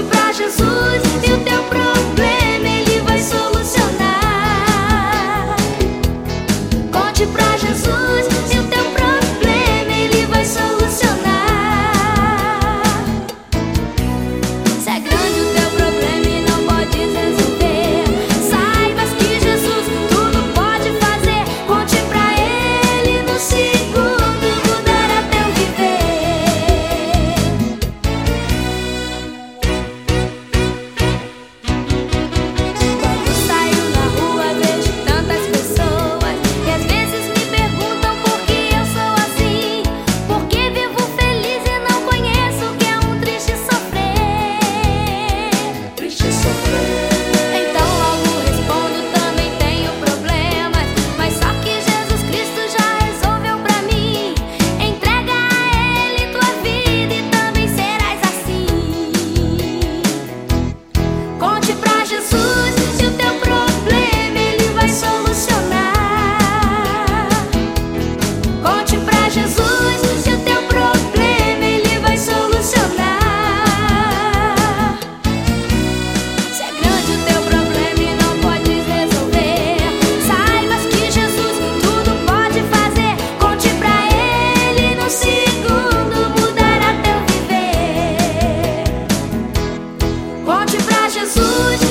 pra Jesus e o teu problema Ele vai solucionar. Conte pra Jesus e o teu problema Ele vai solucionar. Se é grande o teu problema e não podes resolver, saibas que Jesus tudo pode fazer. Conte pra Ele no segundo mudará teu viver. Quando saio na rua vejo tantas pessoas que às vezes me perguntam por que eu sou assim, por que vivo feliz e não conheço o que é um triste sofrer. Triste sofrer. Então logo respondo, também tenho problemas, mas só que Jesus Cristo já resolveu pra mim. Entrega a Ele tua vida e também serás assim. Conte pra Jesus e o teu problema Ele vai solucionar. Conte pra Jesus e o teu problema Ele vai solucionar. Se é grande o teu problema e não podes resolver, saibas que Jesus tudo pode fazer. Conte pra Ele no segundo mudará teu viver. Conte pra Jesus